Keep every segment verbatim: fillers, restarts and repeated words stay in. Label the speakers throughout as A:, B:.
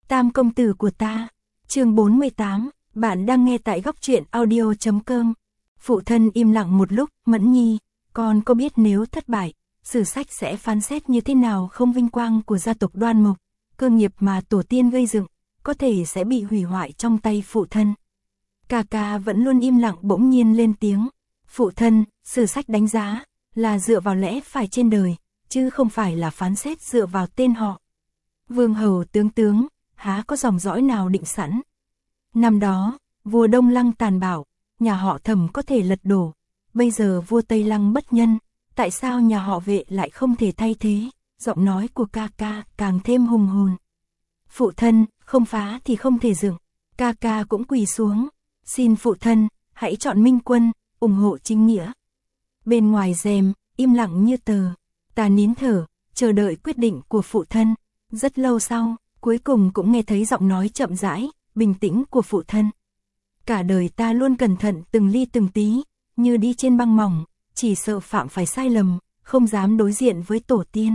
A: Tam công tử của ta. Chương bốn mươi tám, bạn đang nghe tại góc truyện audio chấm com. Phụ thân im lặng một lúc, Mẫn Nhi, con có biết nếu thất bại, sử sách sẽ phán xét như thế nào không? Vinh quang của gia tộc Đoan Mộc, cơ nghiệp mà tổ tiên gây dựng, có thể sẽ bị hủy hoại trong tay phụ thân. Ca ca vẫn luôn im lặng bỗng nhiên lên tiếng. Phụ thân, sử sách đánh giá là dựa vào lẽ phải trên đời, chứ không phải là phán xét dựa vào tên họ. Vương hầu tướng tướng, há có dòng dõi nào định sẵn. Năm đó, vua Đông Lăng tàn bạo, nhà họ Thẩm có thể lật đổ. Bây giờ vua Tây Lăng bất nhân, tại sao nhà họ Vệ lại không thể thay thế? Giọng nói của ca ca càng thêm hùng hồn. Phụ thân, không phá thì không thể dựng. Ca ca cũng quỳ xuống. Xin phụ thân, hãy chọn Minh Quân, ủng hộ chính nghĩa. Bên ngoài rèm, im lặng như tờ. Ta nín thở, chờ đợi quyết định của phụ thân. Rất lâu sau, cuối cùng cũng nghe thấy giọng nói chậm rãi, bình tĩnh của phụ thân. Cả đời ta luôn cẩn thận từng ly từng tí, như đi trên băng mỏng, chỉ sợ phạm phải sai lầm, không dám đối diện với tổ tiên.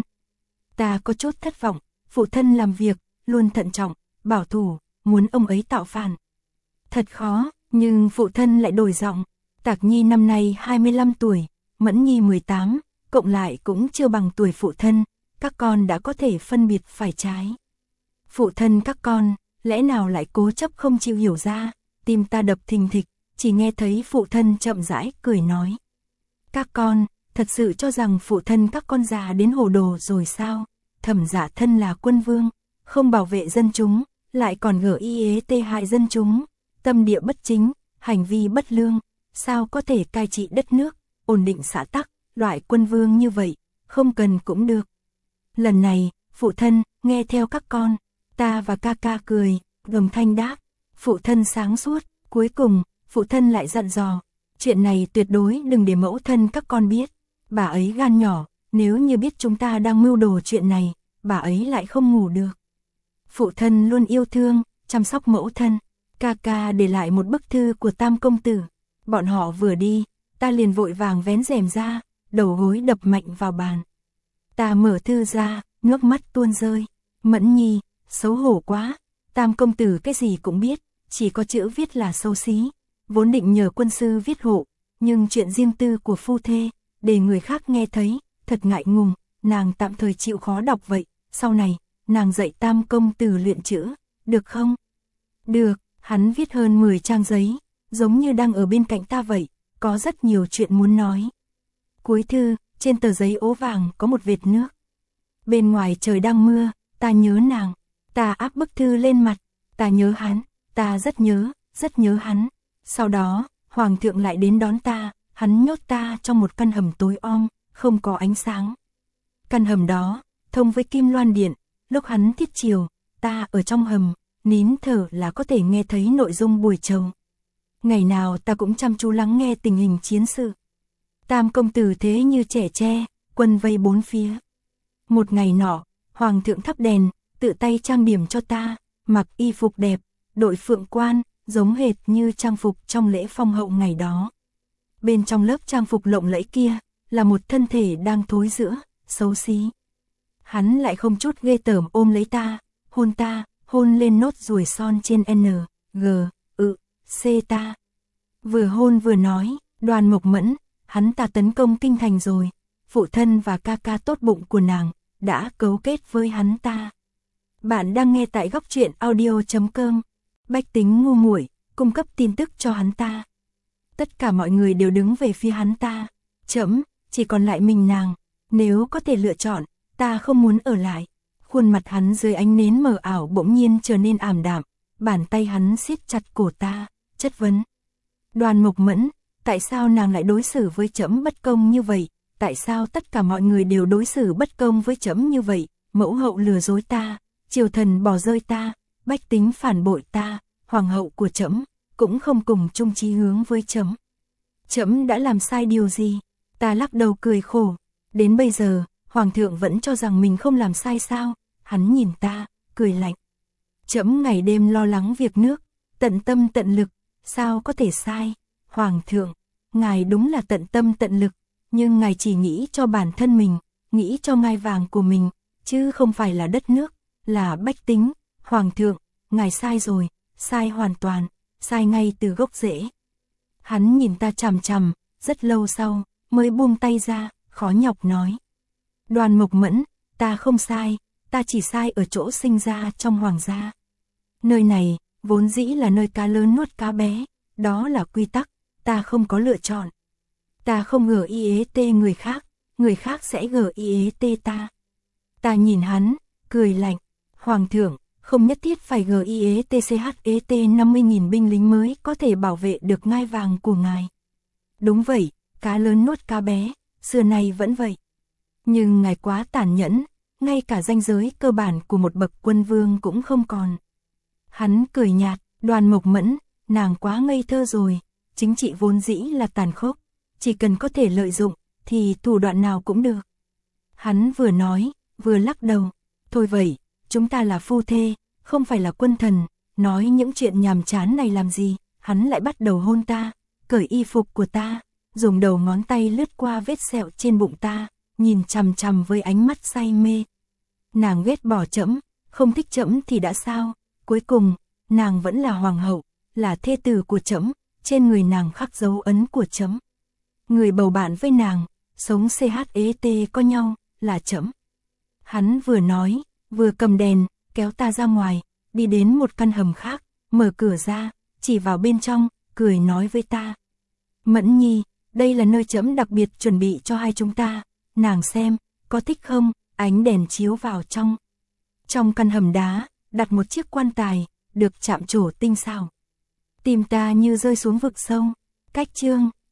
A: Ta có chút thất vọng, phụ thân làm việc, luôn thận trọng, bảo thủ, muốn ông ấy tạo phản. Thật khó, nhưng phụ thân lại đổi giọng. Tạc Nhi năm nay hai mươi lăm tuổi, Mẫn Nhi mười tám, cộng lại cũng chưa bằng tuổi phụ thân, các con đã có thể phân biệt phải trái. Phụ thân các con, lẽ nào lại cố chấp không chịu hiểu ra? Tim ta đập thình thịch, chỉ nghe thấy phụ thân chậm rãi cười nói. Các con, thật sự cho rằng phụ thân các con già đến hồ đồ rồi sao? Thẩm Dạ thân là quân vương, không bảo vệ dân chúng, lại còn gở y ế tê hại dân chúng, tâm địa bất chính, hành vi bất lương, sao có thể cai trị đất nước, ổn định xã tắc, loại quân vương như vậy, không cần cũng được. Lần này, phụ thân, nghe theo các con. Ta và ca ca cười, gầm thanh đáp. Phụ thân sáng suốt, cuối cùng, phụ thân lại dặn dò. Chuyện này tuyệt đối đừng để mẫu thân các con biết. Bà ấy gan nhỏ, nếu như biết chúng ta đang mưu đồ chuyện này, bà ấy lại không ngủ được. Phụ thân luôn yêu thương, chăm sóc mẫu thân. Ca ca để lại một bức thư của Tam công tử. Bọn họ vừa đi, ta liền vội vàng vén rèm ra, đầu gối đập mạnh vào bàn. Ta mở thư ra, nước mắt tuôn rơi. Mẫn Nhi, xấu hổ quá. Tam công tử cái gì cũng biết, chỉ có chữ viết là xấu xí. Vốn định nhờ quân sư viết hộ, nhưng chuyện riêng tư của phu thê, để người khác nghe thấy, thật ngại ngùng, nàng tạm thời chịu khó đọc vậy. Sau này, nàng dạy Tam công tử luyện chữ, được không? Được, hắn viết hơn mười trang giấy, giống như đang ở bên cạnh ta vậy, có rất nhiều chuyện muốn nói. Cuối thư, trên tờ giấy ố vàng có một vệt nước. Bên ngoài trời đang mưa, ta nhớ nàng, ta áp bức thư lên mặt, ta nhớ hắn, ta rất nhớ, rất nhớ hắn. Sau đó, Hoàng thượng lại đến đón ta, hắn nhốt ta trong một căn hầm tối om, không có ánh sáng. Căn hầm đó, thông với Kim Loan Điện, lúc hắn thiết chiều, ta ở trong hầm, nín thở là có thể nghe thấy nội dung buổi chầu. Ngày nào ta cũng chăm chú lắng nghe tình hình chiến sự. Tam công tử thế như trẻ tre, quân vây bốn phía. Một ngày nọ, Hoàng thượng thắp đèn, tự tay trang điểm cho ta, mặc y phục đẹp, đội phượng quan, giống hệt như trang phục trong lễ phong hậu ngày đó. Bên trong lớp trang phục lộng lẫy kia, là một thân thể đang thối rữa, xấu xí. Hắn lại không chút ghê tởm ôm lấy ta, hôn ta, hôn lên nốt ruồi son trên N, G, ự, C ta. Vừa hôn vừa nói, Đoan Mộc Mẫn, hắn ta tấn công kinh thành rồi, phụ thân và ca ca tốt bụng của nàng, đã cấu kết với hắn ta. Bạn đang nghe tại góc truyện audio chấm com. Bách Tính ngu muội, cung cấp tin tức cho hắn ta. Tất cả mọi người đều đứng về phía hắn ta. Chấm, chỉ còn lại mình nàng. Nếu có thể lựa chọn, ta không muốn ở lại. Khuôn mặt hắn dưới ánh nến mờ ảo bỗng nhiên trở nên ảm đạm. Bàn tay hắn siết chặt cổ ta, chất vấn. Đoan Mộc Mẫn, tại sao nàng lại đối xử với trẫm bất công như vậy? Tại sao tất cả mọi người đều đối xử bất công với trẫm như vậy? Mẫu hậu lừa dối ta, triều thần bỏ rơi ta, bách tính phản bội ta, hoàng hậu của trẫm cũng không cùng chung chí hướng với trẫm. Trẫm đã làm sai điều gì? Ta lắc đầu cười khổ. Đến bây giờ, hoàng thượng vẫn cho rằng mình không làm sai sao? Hắn nhìn ta, cười lạnh. Trẫm ngày đêm lo lắng việc nước, tận tâm tận lực, sao có thể sai? Hoàng thượng, ngài đúng là tận tâm tận lực, nhưng ngài chỉ nghĩ cho bản thân mình, nghĩ cho ngai vàng của mình, chứ không phải là đất nước, là bách tính. Hoàng thượng, ngài sai rồi, sai hoàn toàn, sai ngay từ gốc rễ. Hắn nhìn ta chằm chằm, rất lâu sau, mới buông tay ra, khó nhọc nói. Đoàn Mộc Mẫn, ta không sai, ta chỉ sai ở chỗ sinh ra trong hoàng gia. Nơi này, vốn dĩ là nơi cá lớn nuốt cá bé, đó là quy tắc, ta không có lựa chọn. Ta không gờ i ét tê người khác, người khác sẽ gờ i ét tê ta. Ta nhìn hắn, cười lạnh, Hoàng thượng, không nhất thiết phải gờ i ét tê xê hát ét tê năm mươi nghìn binh lính mới có thể bảo vệ được ngai vàng của ngài. Đúng vậy, cá lớn nuốt cá bé, xưa nay vẫn vậy. Nhưng ngài quá tàn nhẫn, ngay cả ranh giới cơ bản của một bậc quân vương cũng không còn. Hắn cười nhạt, Đoàn Mộc Mẫn, nàng quá ngây thơ rồi, chính trị vốn dĩ là tàn khốc, chỉ cần có thể lợi dụng, thì thủ đoạn nào cũng được. Hắn vừa nói, vừa lắc đầu, thôi vậy, chúng ta là phu thê, không phải là quân thần, nói những chuyện nhàm chán này làm gì, hắn lại bắt đầu hôn ta, cởi y phục của ta, dùng đầu ngón tay lướt qua vết sẹo trên bụng ta, nhìn chằm chằm với ánh mắt say mê. Nàng ghét bỏ trẫm, không thích trẫm thì đã sao, cuối cùng, nàng vẫn là hoàng hậu, là thê tử của trẫm, trên người nàng khắc dấu ấn của trẫm. Người bầu bạn với nàng, sống xê hát ét tê có nhau, là trẫm. Hắn vừa nói, vừa cầm đèn, kéo ta ra ngoài, đi đến một căn hầm khác, mở cửa ra, chỉ vào bên trong, cười nói với ta. Mẫn Nhi, đây là nơi trẫm đặc biệt chuẩn bị cho hai chúng ta, nàng xem, có thích không? Ánh đèn chiếu vào trong. Trong căn hầm đá, đặt một chiếc quan tài, được chạm trổ tinh xảo. Tim ta như rơi xuống vực sâu. Cách chương